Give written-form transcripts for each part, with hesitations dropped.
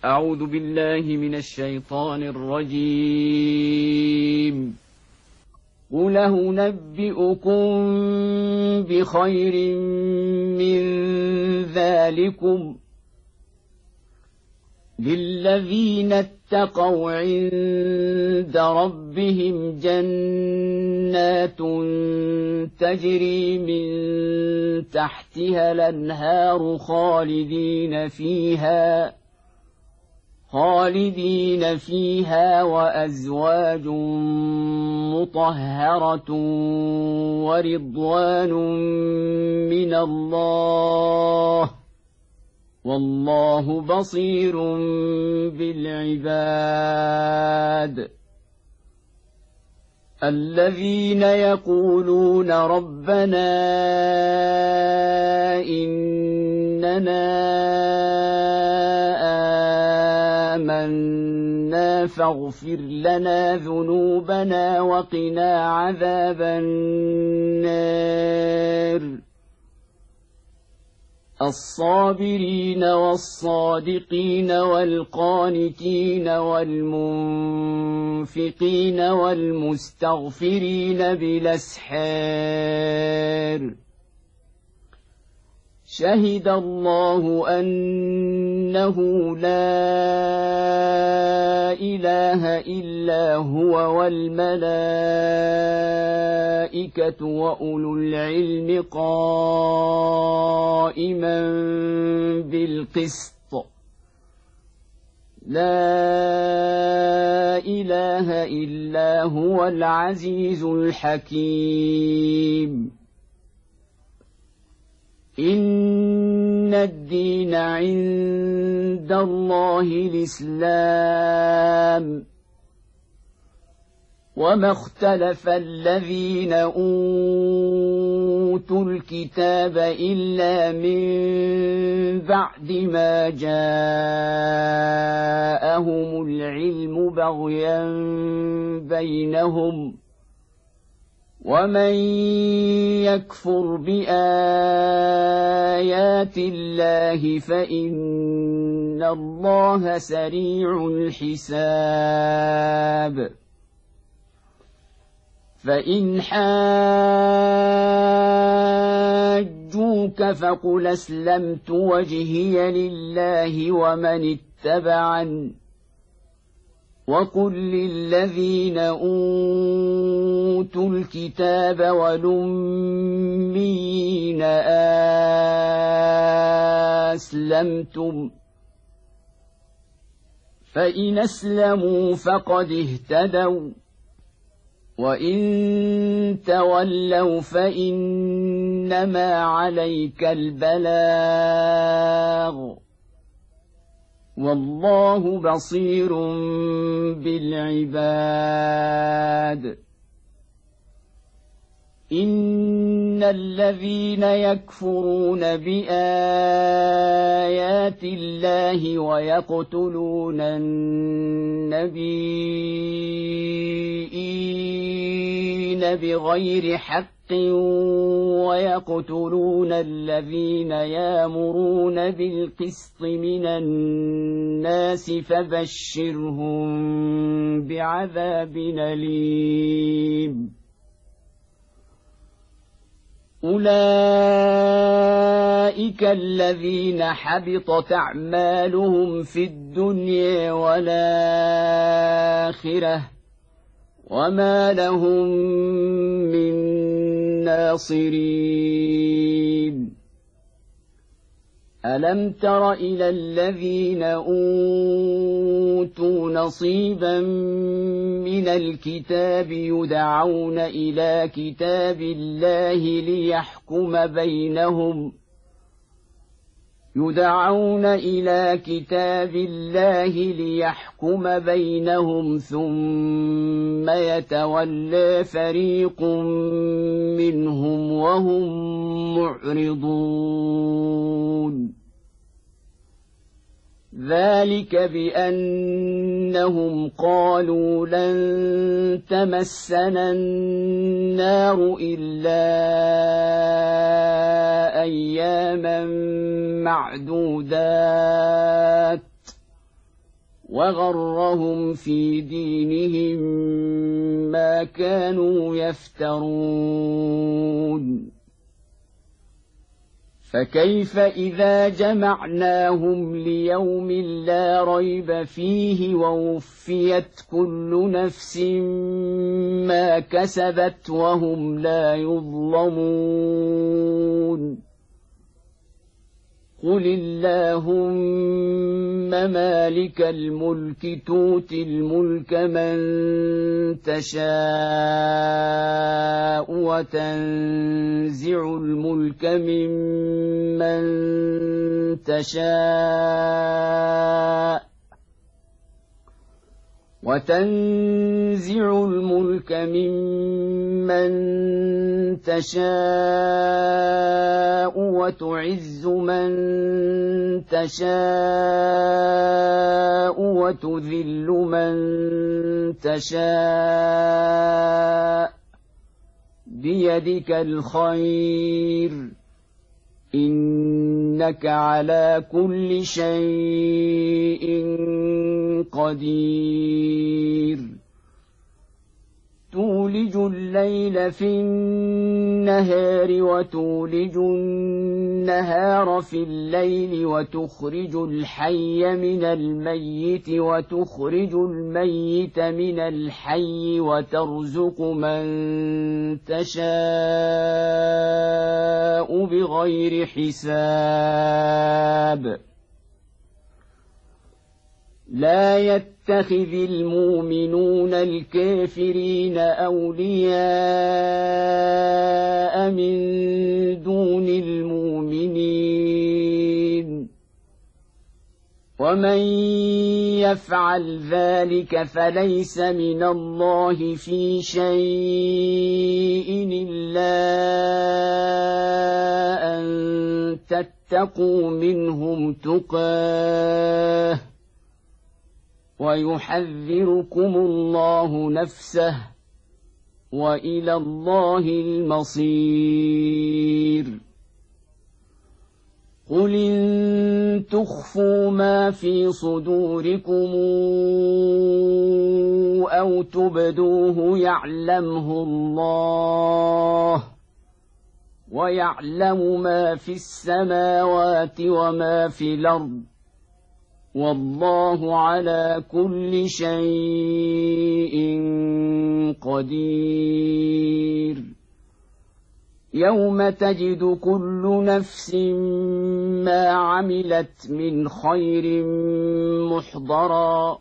أعوذ بالله من الشيطان الرجيم. قل أنبئكم بخير من ذلكم للذين اتقوا عند ربهم جنات تجري من تحتها الأنهار خالدين فيها وأزواج مطهرة ورضوان من الله والله بصير بالعباد. الذين يقولون ربنا إننا آمنا فاغفر لنا ذنوبنا وقنا عذاب النار. الصابرين والصادقين والقانتين والمنفقين والمستغفرين بالأسحار. شهد الله أنه لا إله إلا هو والملائكة وأولو العلم قائما بالقسط. لا إله إلا هو العزيز الحكيم. إن الدين عند الله الإسلام. وما اختلف الذين أوتوا الكتاب إلا من بعد ما جاءهم العلم بغيا بينهم. ومن يكفر بآيات الله فإن الله سريع الحساب. فإن حاجوك فقل أسلمت وجهي لله ومن اتبعني وقل للذين أوتوا الكتاب والأميين أسلمتم فإن أسلموا فقد اهتدوا وإن تولوا فإنما عليك البلاغ والله بصير بالعباد. إن الذين يكفرون بآيات الله ويقتلون النبيين بغير حق ويقتلون الذين يأمرون بالقسط من الناس فبشرهم بعذاب أليم. أولئك الذين حبطت أعمالهم في الدنيا والآخرة وما لهم من ناصرين. ألم تر إلى الذين أوتوا نصيبا من الكتاب يدعون إلى كتاب الله ليحكم بينهم ثم يتولى فريق منهم وهم معرضون. ذلك بأنهم قالوا لن تمسنا النار إلا أياما معدودات وغرهم في دينهم ما كانوا يفترون فكيف إذا جمعناهم ليوم لا ريب فيه ووفيت كل نفس ما كسبت وهم لا يظلمون قل اللهم مالك الملك تؤتي الملك من تشاء وتنزع الملك ممن تشاء وتنزع الملك ممن تشاء وتعز من تشاء وتذل من تشاء بيدك الخير إنك على كل شيء قدير تولج الليل في النهار وتولج النهار في الليل وتخرج الحي من الميت وتخرج الميت من الحي وترزق من تشاء بغير حساب لا يتخذ المؤمنون الكافرين أولياء من دون المؤمنين ومن يفعل ذلك فليس من الله في شيء إلا أن تتقوا منهم تقاه ويحذركم الله نفسه وإلى الله المصير قل إن تخفوا ما في صدوركم أو تبدوه يعلمه الله ويعلم ما في السماوات وما في الأرض والله على كل شيء قدير يوم تجد كل نفس ما عملت من خير محضرا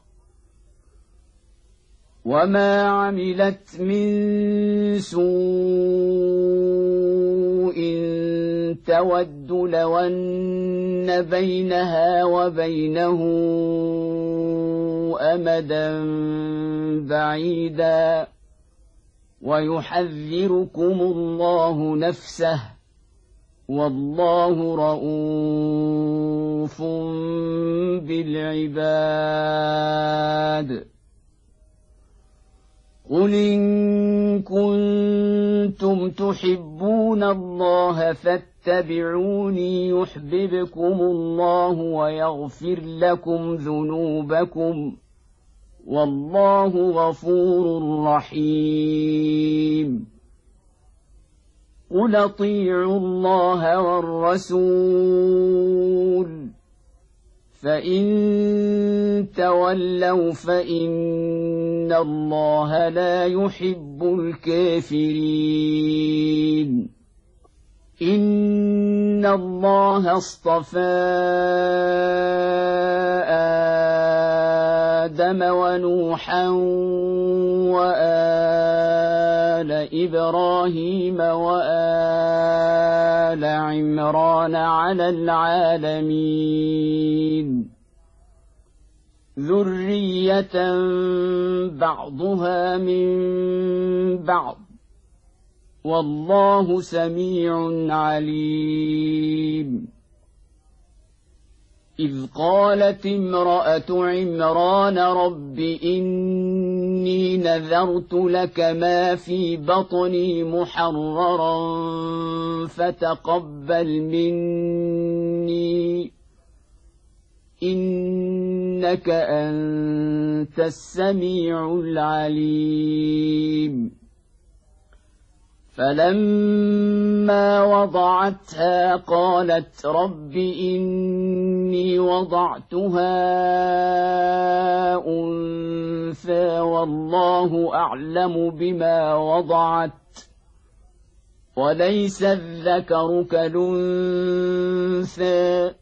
وما عملت من سوء تود لو أن بينها وبينه أمدا بعيدا ويحذركم الله نفسه والله رءوف بالعباد قل إن كنتم تحبون الله فاتبعوني يحببكم الله ويغفر لكم ذنوبكم والله غفور رحيم قل اطيعوا الله والرسول فإن تولوا فإن الله لا يحب الكافرين إن الله اصطفى آدم ونوحا وآل إبراهيم وآل عمران على العالمين ذرية بعضها من بعض والله سميع عليم إذ قالت امرأة عمران رب إني نذرت لك ما في بطني محررا فتقبل مني إنك أنت السميع العليم فلما وضعتها قالت رب إني وضعتها أنثى والله أعلم بما وضعت وليس الذكر كالأنثى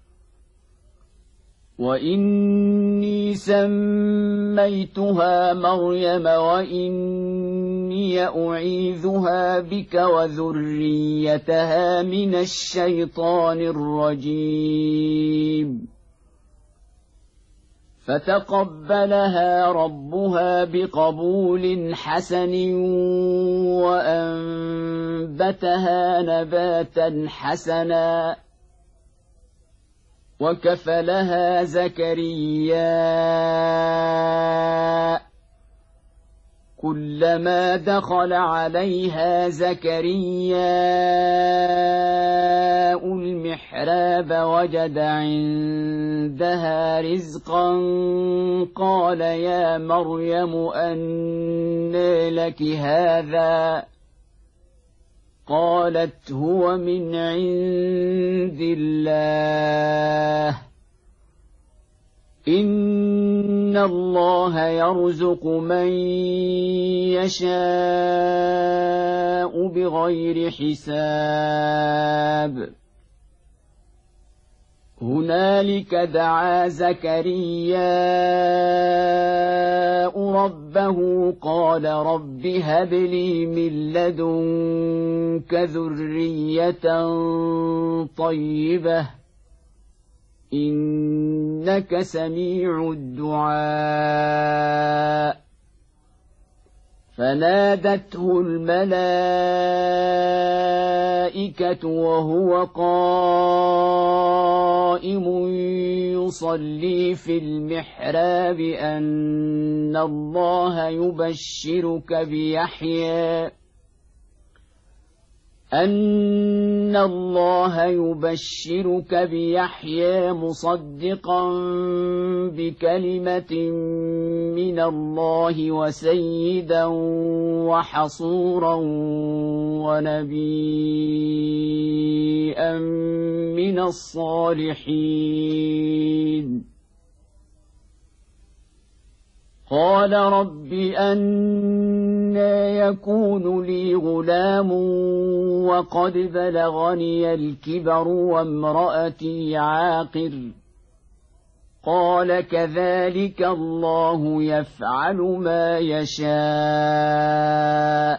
وإني سميتها مريم وإني أعيذها بك وذريتها من الشيطان الرجيم فتقبلها ربها بقبول حسن وأنبتها نباتا حسنا وكفلها زكريا كلما دخل عليها زكريا المحراب وجد عندها رزقا قال يا مريم أنى لك هذا قالت هو من عند الله إن الله يرزق من يشاء بغير حساب هنالك دعا زكرياء ربه قال رب هب لي من لدنك ذرية طيبة إنك سميع الدعاء فنادته الملائكة وهو قائم يصلي في المحراب أن الله يبشرك بيحيى مصدقا بكلمة من الله وسيدا وحصورا ونبيا من الصالحين قال رب أنى يكون لي غلام وقد بلغني الكبر وامرأتي عاقر قال كذلك الله يفعل ما يشاء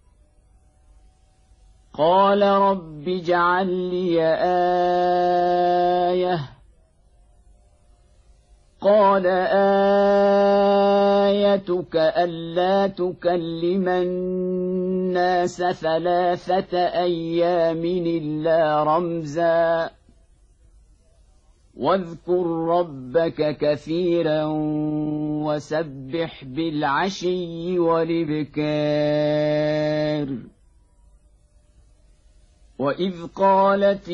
قال رب اجعل لي آية قال آيتك ألا تكلم الناس 3 أيام إلا رمزا واذكر ربك كثيرا وسبح بالعشي والإبكار وإذ قالت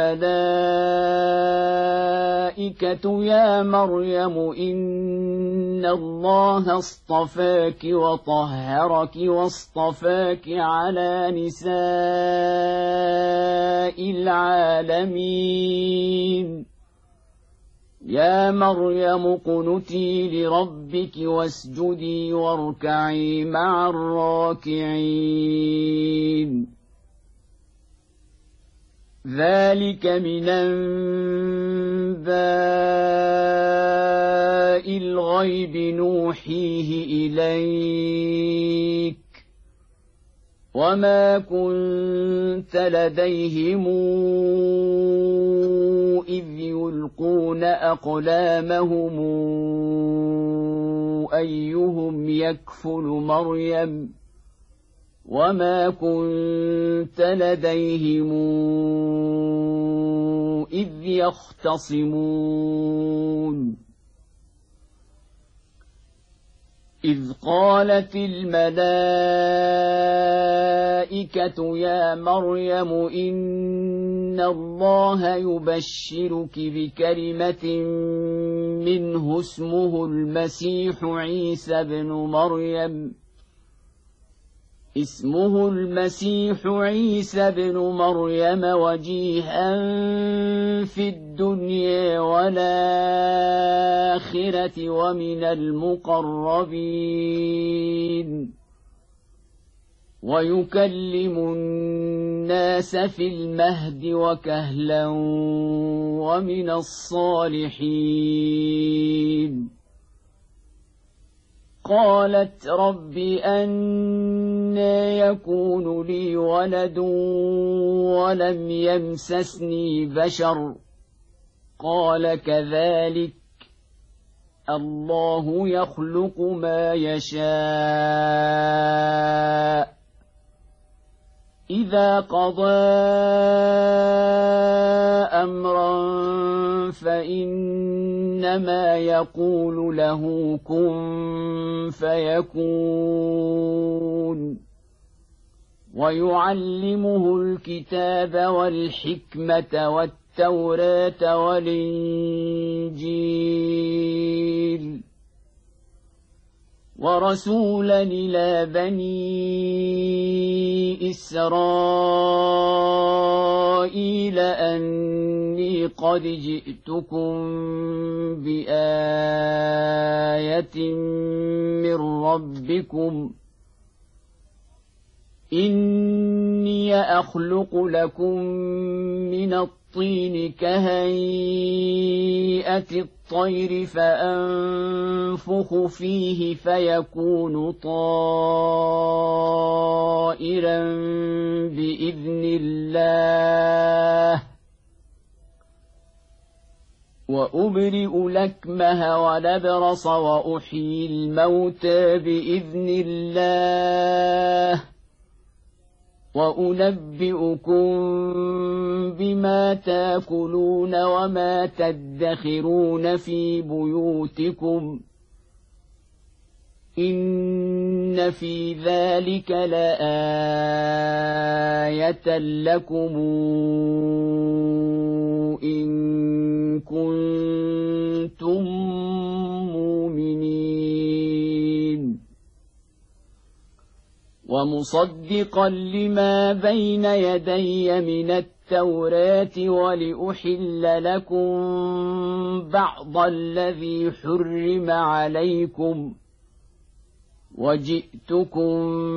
الملائكة يا مريم إن الله اصطفاك وطهرك واصطفاك على نساء العالمين يا مريم اقنتي لربك واسجدي واركعي مع الراكعين ذلك من أنباء الغيب نوحيه إليك وما كنت لديهم إذ يلقون أقلامهم أيهم يكفل مريم وما كنت لديهم إذ يختصمون إذ قالت الملائكة يا مريم إن الله يبشرك بكلمة منه اسمه المسيح عيسى بن مريم وجيها في الدنيا والآخرة ومن المقربين ويكلم الناس في المهد وكهلا ومن الصالحين. قالت رب أنى يكون لي ولد ولم يمسسني بشر قال كذلك الله يخلق ما يشاء إذا قضى أمرا فإنما يقول له كن فيكون. ويعلمه الكتاب والحكمة والتوراة والإنجيل ورسولا إلى بني إسرائيل أني قد جئتكم بآية من ربكم إني أخلق لكم من الطين كهيئة الطير فأنفخ فيه فيكون طائرا بإذن الله وأبرئ الأكمه والأبرص وأحيي الموتى بإذن الله وأنبئكم بما تاكلون وما تدخرون في بيوتكم إن في ذلك لآية لكم إن كنتم مؤمنين. ومصدقا لما بين يدي من التوراة ولأحل لكم بعض الذي حرم عليكم وجئتكم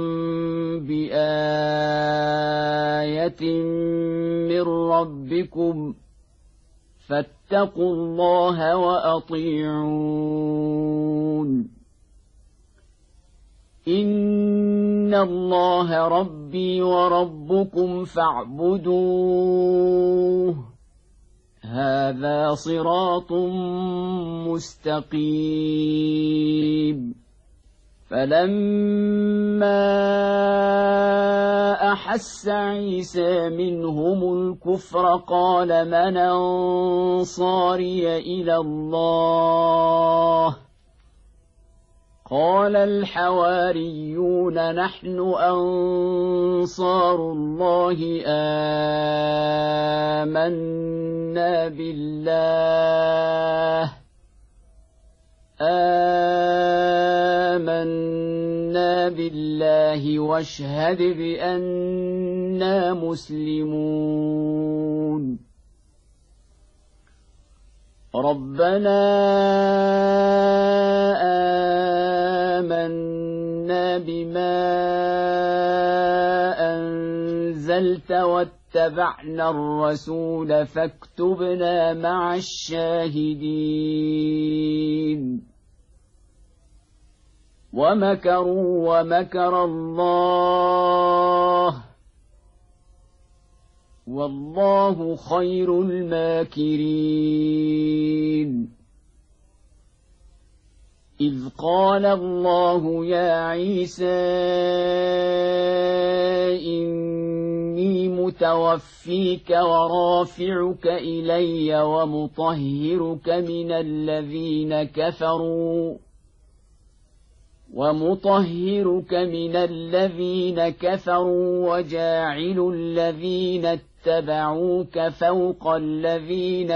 بآية من ربكم فاتقوا الله وأطيعون. إن الله ربي وربكم فاعبدوه هذا صراط مستقيم. فلما أحس عيسى منهم الكفر قال من أنصاري إلى الله قال الحواريون نحن أنصار الله آمنا بالله واشهد بأننا مسلمون. ربنا آمنا بما أنزلت واتبعنا الرسول فاكتبنا مع الشاهدين. ومكروا ومكر الله والله خير الماكرين. إذ قال الله يا عيسى إني متوفيك ورافعك إلي ومطهرك من الذين كفروا ومطهرك من الذين كفروا وجاعل الذين اتبعوك فوق الذين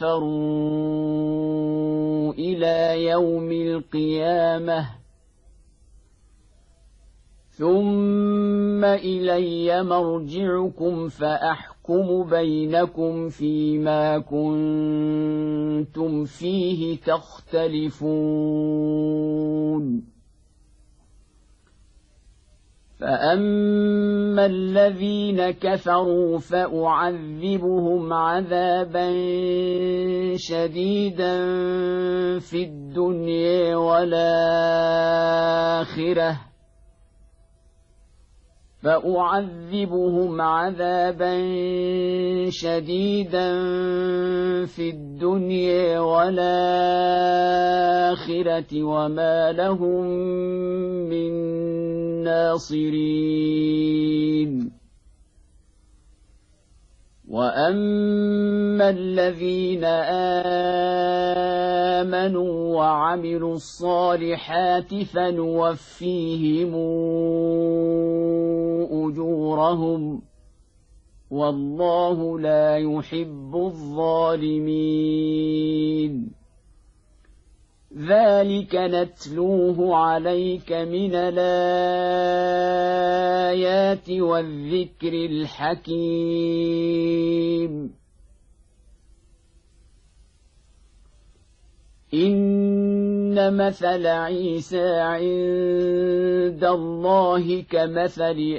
كفروا إلى يوم القيامة ثم إلي مرجعكم فأحكم بينكم فيما كنتم فيه تختلفون فأما الذين كفروا فأعذبهم عذابا شديدا في الدنيا والآخرة وما لهم من ناصرين وأما الذين آمنوا وعملوا الصالحات فنوفيهم أجورهم والله لا يحب الظالمين ذلك نتلوه عليك من الآيات والذكر الحكيم إن مثل عيسى عند الله كمثل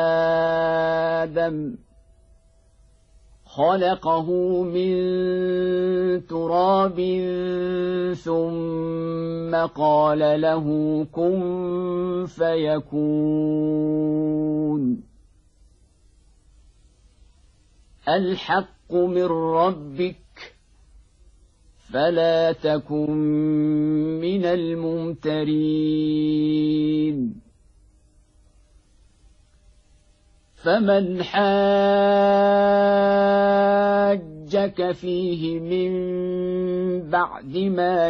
آدم خلقه من تراب ثم قال له كن فيكون الحق من ربك فلا تكن من الممترين فمن حاجك فيه من بعد ما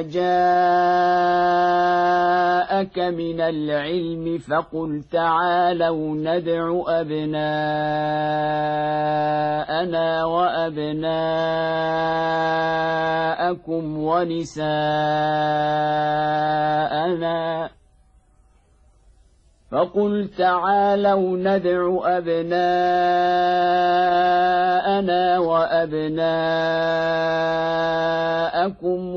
جاءك من العلم فقل تعالوا ندع أبناءنا وأبناءكم ونساءنا فقل تعالوا ندع أبناءنا وأبناءكم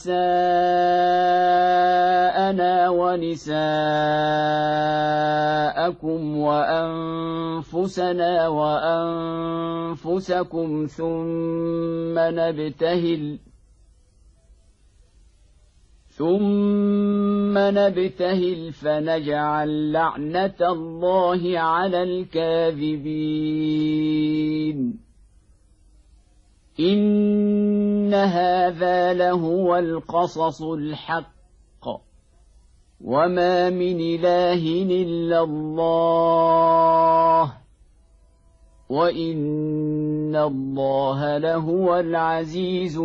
ونساءكم وأنفسنا وأنفسكم ثم نبتهل فنجعل لعنة الله على الكاذبين إن هذا لهو القصص الحق وما من إله إلا الله وإن الله لهو العزيز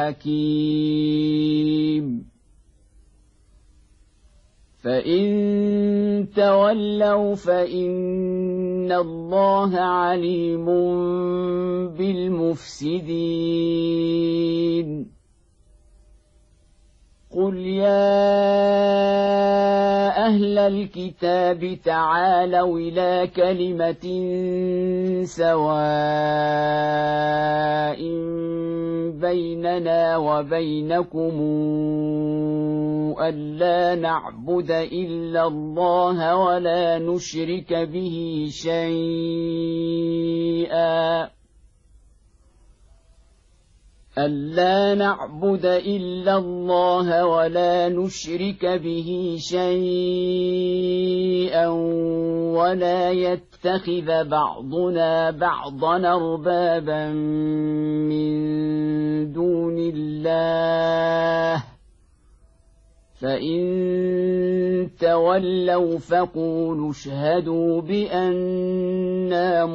الحكيم فإن تولوا فإن الله عليم بالمفسدين قل يا أهل الكتاب تعالوا إلى كلمة سواء بيننا وبينكم ألا نعبد إلا الله ولا نشرك به شيئا ألا نعبد إلا الله ولا نشرك به شيئا ولا يتخذ بعضنا بعضا أربابا من دون الله فإن تولوا فقولوا اشهدوا بأننا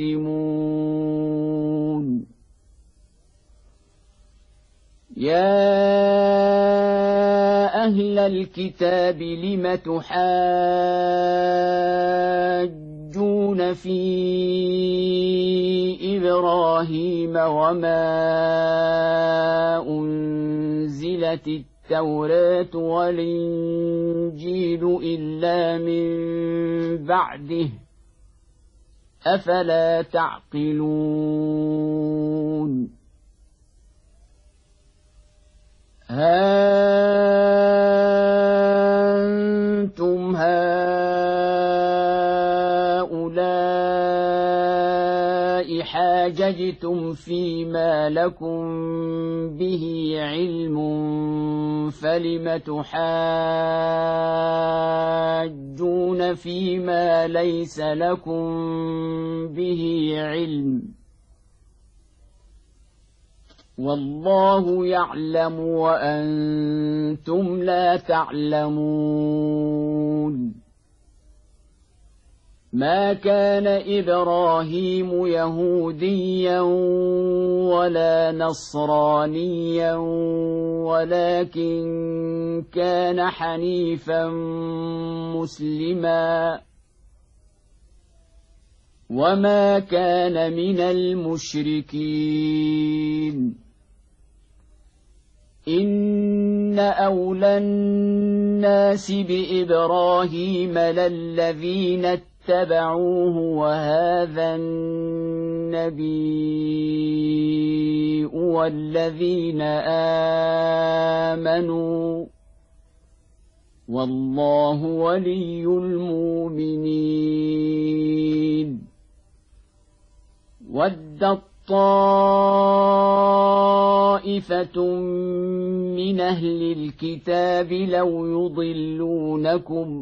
مسلمون يا أهل الكتاب لم تحاجون في إبراهيم وما أنزلت التوراة والإنجيل إلا من بعده أفلا تعقلون أنتم هؤلاء حاججتم فيما لكم به علم فلم تحاجون فيما ليس لكم به علم والله يعلم وأنتم لا تعلمون ما كان إبراهيم يهوديا ولا نصرانيا ولكن كان حنيفا مسلما وما كان من المشركين إن أولى الناس بإبراهيم للذين اتبعوه وهذا النبي والذين آمنوا والله ولي المؤمنين ودت طائفة من أهل الكتاب لو يضلونكم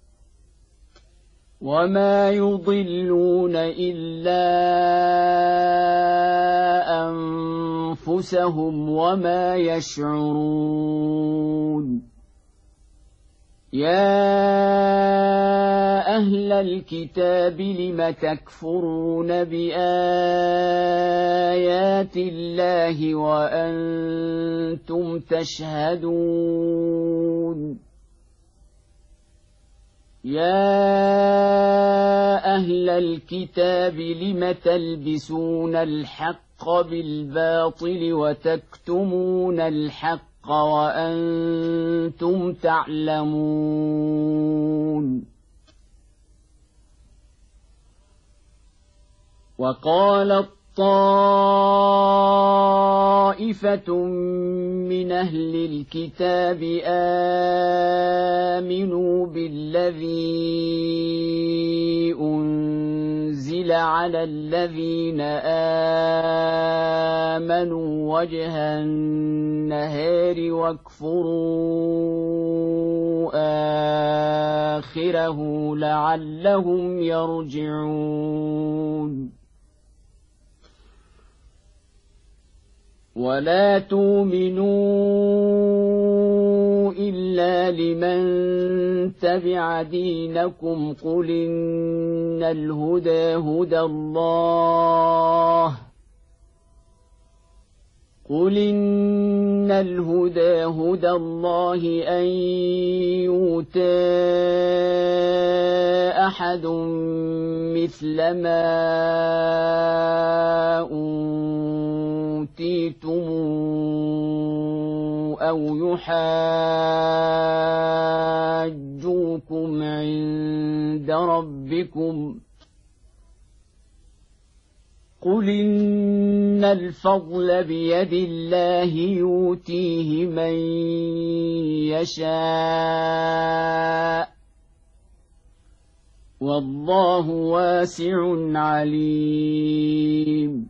وما يضلون إلا أنفسهم وما يشعرون يا أهل الكتاب لم تكفرون بآيات الله وأنتم تشهدون يا أهل الكتاب لم تلبسون الحق بالباطل وتكتمون الحق وأنتم تعلمون وقالت طائفة من أهل الكتاب آمنوا بالذي أنزل على الذين آمنوا وجه النهار واكفروا آخره لعلهم يرجعون ولا تؤمنوا إلا لمن تبع دينكم قل إن الهدى هدى الله أن يؤتى أحد مثل ما أوتيتم أو يحاجوكم عند ربكم قل إن الفضل بيد الله يؤتيه من يشاء والله واسع عليم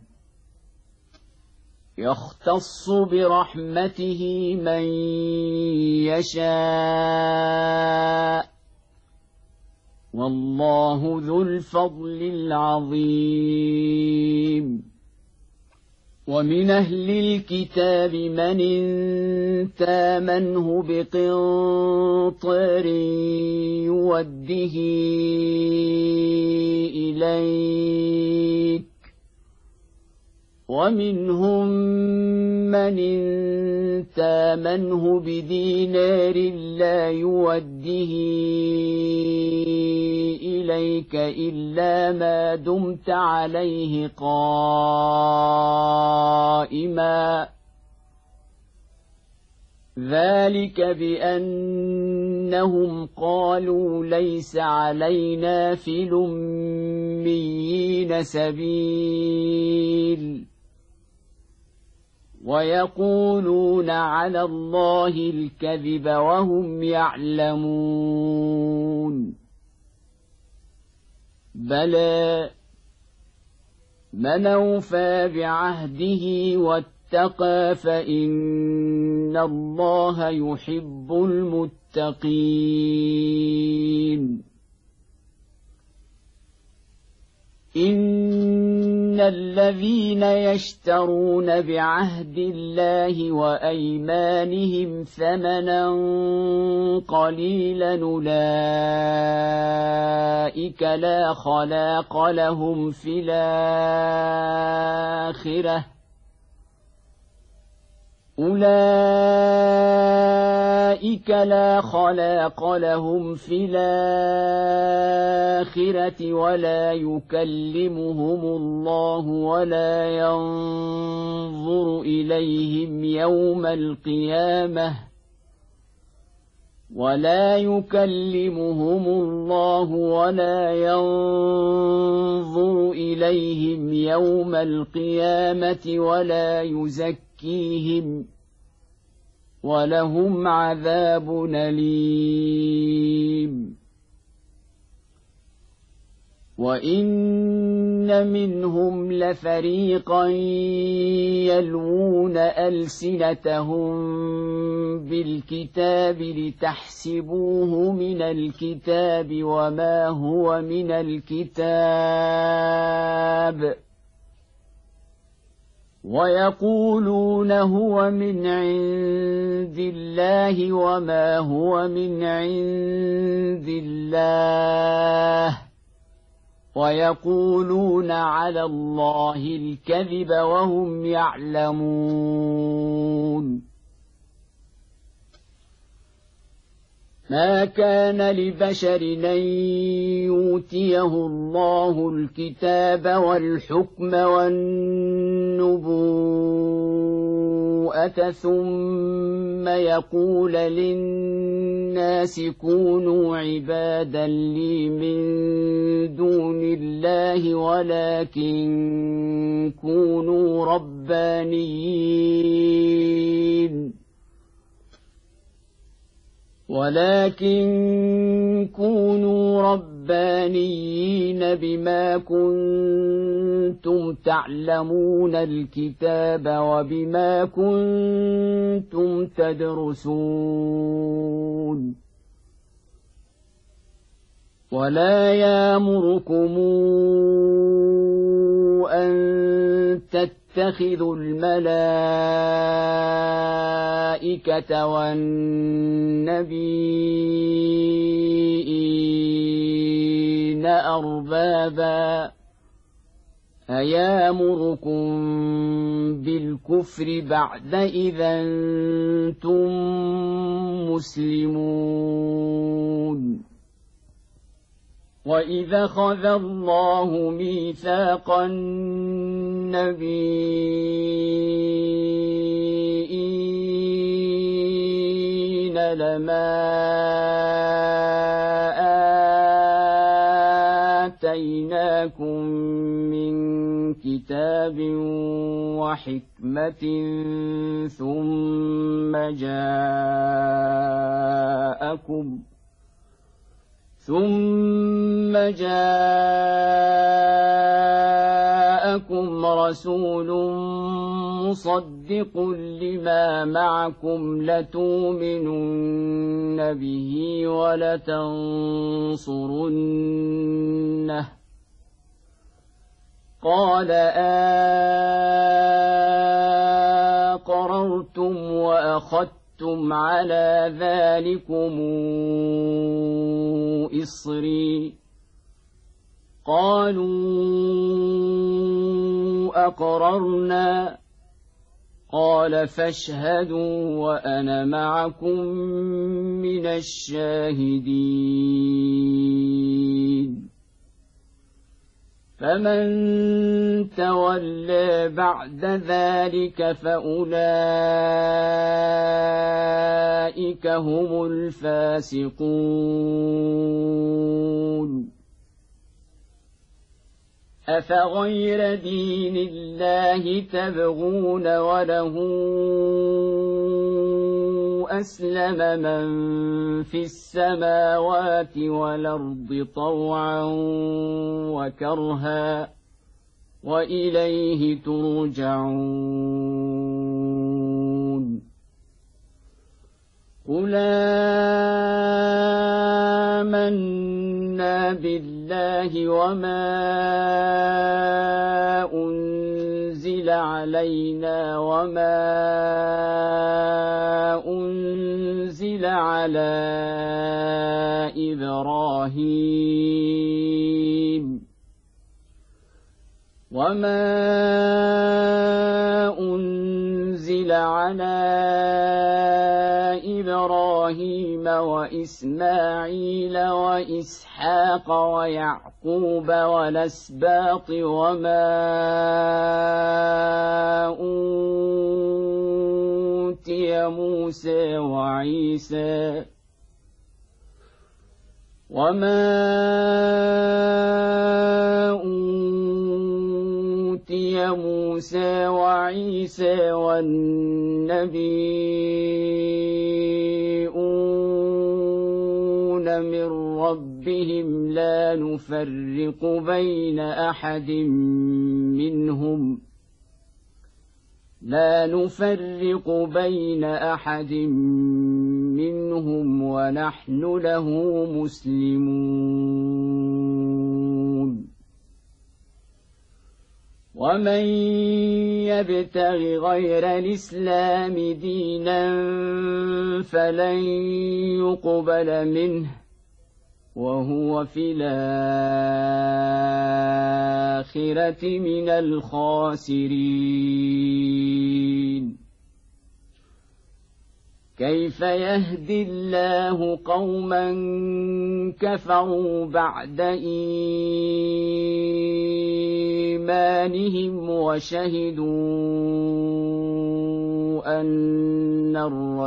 يختص برحمته من يشاء والله ذو الفضل العظيم ومن أهل الكتاب من إن تامنه بقنطار يوده إليك ومنهم من إن تامنه بدينار لا يوده إليك إلا ما دمت عليه قائما ذلك بأنهم قالوا ليس علينا في الأميين سبيل ويقولون على الله الكذب وهم يعلمون بلى من أوفى بعهده واتقى فإن الله يحب المتقين إن الذين يشترون بعهد الله وأيمانهم ثمنا قليلا أولئك لا خلاق لهم في الآخرة أولئك لا خلاق لهم في الآخرة ولا يكلمهم الله ولا ينظر إليهم يوم القيامة ولا يزكيهم ولهم عذاب أليم وإن منهم لفريقا يلوون ألسنتهم بالكتاب لتحسبوه من الكتاب وما هو من الكتاب ويقولون هو من عند الله وما هو من عند الله ويقولون على الله الكذب وهم يعلمون ما كان لبشر أن يؤتيه الله الكتاب والحكم والنبوءة ثم يقول للناس كونوا عبادا لي من دون الله ولكن كونوا ربانيين بما كنتم تعلمون الكتاب وبما كنتم تدرسون ولا يأمركم أن تتخذوا الملائكة والنبيين أربابا أيامركم بالكفر بعد إذا أنتم مسلمون وإذا أخذ الله ميثاق النبيين لما آتيناكم من كتاب وحكمة ثم جاءكم رسول مصدق لما معكم لتؤمنن به ولتنصرنه قال أقررتم وأخذتم على ذلكم إصري قالوا أقررنا قال فاشهدوا وأنا معكم من الشاهدين فمن تولى بعد ذلك فأولئك هم الفاسقون أفغير دين الله تبغون وله أسلم من في السماوات والأرض طوعا وكرها وإليه ترجعون قل آمنا بالله وما أنزل علينا وما أنزل على إبراهيم وإسماعيل وإسحاق ويعقوب والأسباط وما أوتي موسى وعيسى والنبيون من ربهم لا نفرق بين أحد منهم ونحن له مسلمون ومن يبتغ غير الإسلام دينا فلن يقبل منه وهو في الآخرة من الخاسرين كيف يهدي الله قوما كفروا بعد إيمانهم وشهدوا أن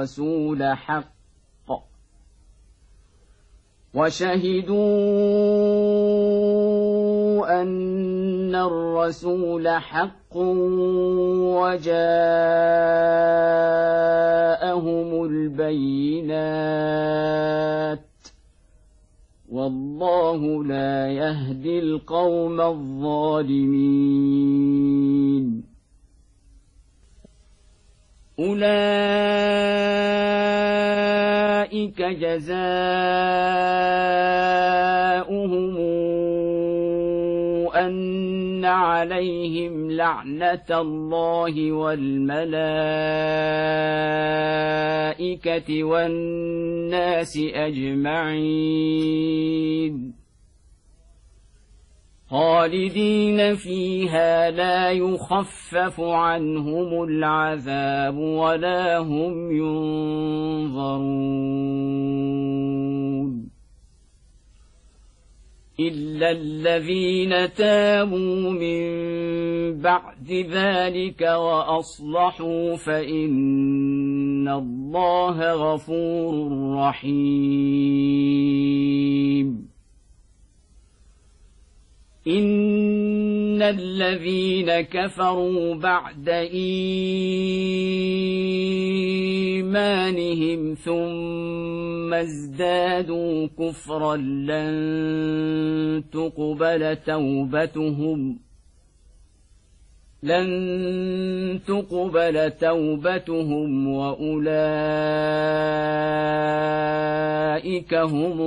الرسول حق وجاءهم البينات والله لا يهدي القوم الظالمين أولئك جزاؤهم أن عليهم لعنة الله والملائكة والناس أجمعين خالدين فيها لا يخفف عنهم العذاب ولا هم ينظرون إلا الذين تابوا من بعد ذلك وأصلحوا فإن الله غفور رحيم إن الذين كفروا بعد إيمانهم ثم ازدادوا كفرا لن تقبل توبتهم وأولئك هم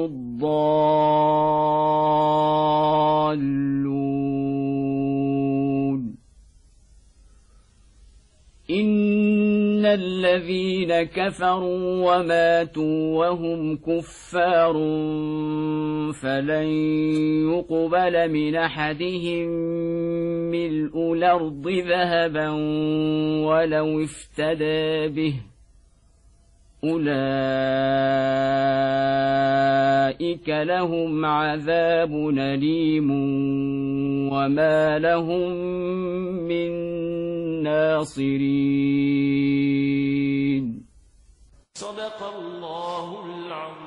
الضالون إن الذين كفروا وماتوا وهم كفار فلن يقبل من أحدهم ملء الأرض ذهبا ولو افتدى به أولئك لهم عذاب أليم وما لهم من ناصرين. صدق الله العظيم.